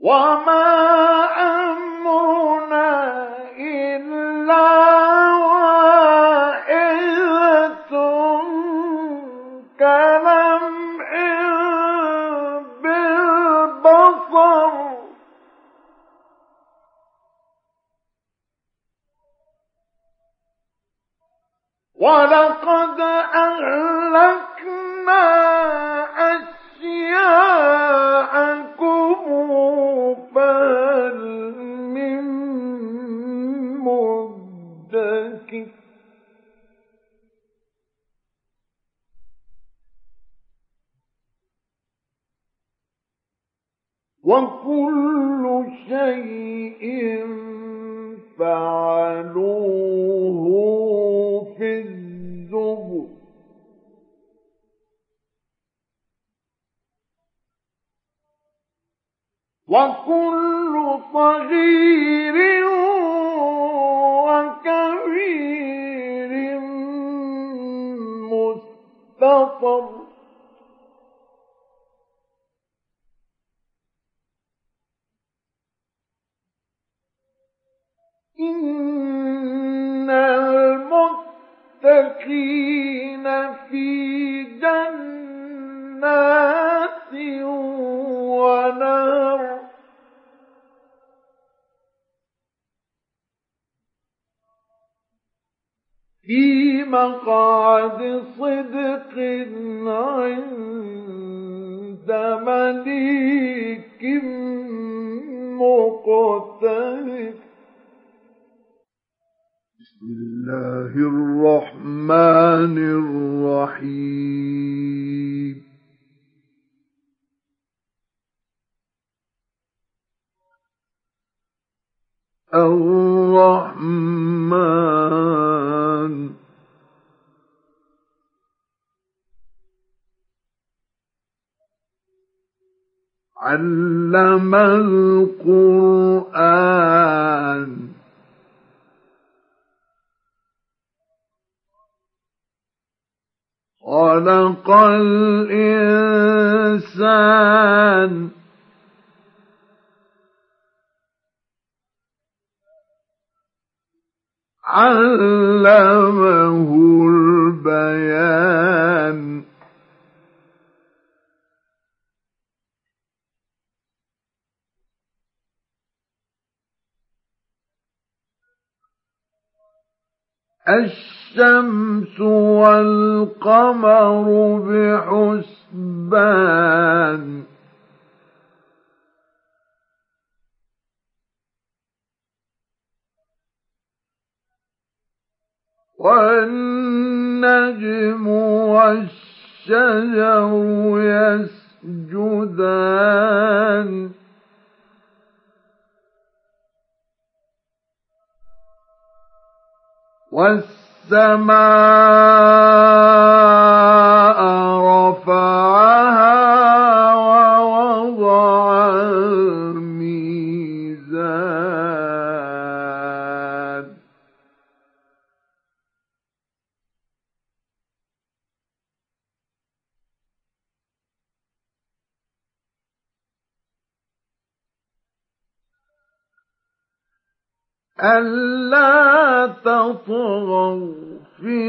وما أمرنا إلا واحدة كلمح بالبصر ولقد أهلكنا أشياءكم فهل من مدكر وكل شيء فعلوه في الزبر وكل صغير وكبير مستطر إن المتقين في جنات ونهر في مقعد صدق عند مليك مقتدر. بسم الله الرحمن الرحيم. الرحمن علم القرآن خلق الإنسان علمه البيان الشمس والقمر بحسبان والنجم والشجر يسجدان والسماء رفعها ووضع الميزان ألا تطغوا في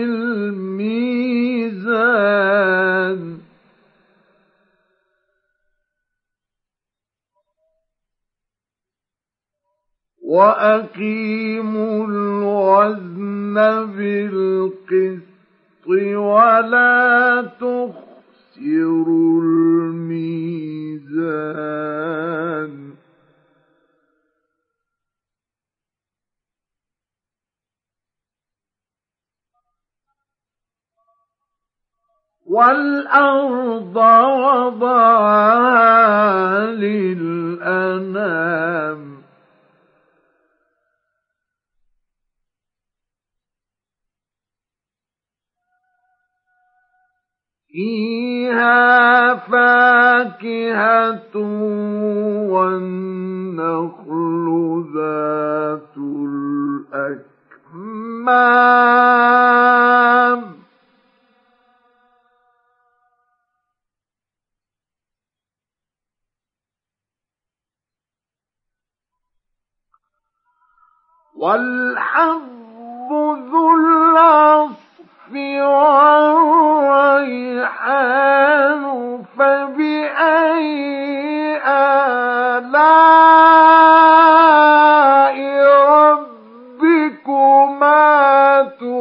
الميزان وأقيموا الوزن بالقسط ولا تخسروا الميزان والأرض وضعها للأنام فيها فاكهة والنخل ذات الأكمام والحب ذو العصف والريحان فبأي آلاء ربكما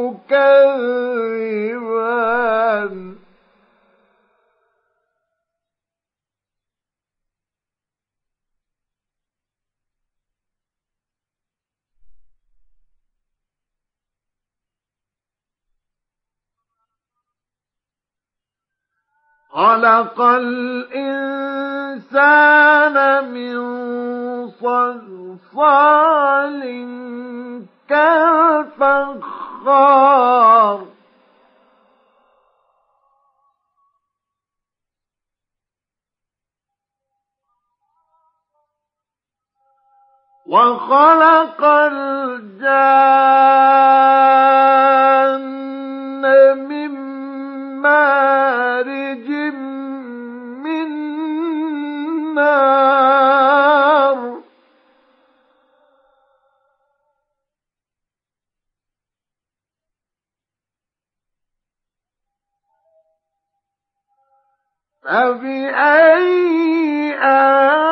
تكذبان خلق الإنسان من صلصال كالفخار وخلق الجان من مارج من نار فبأي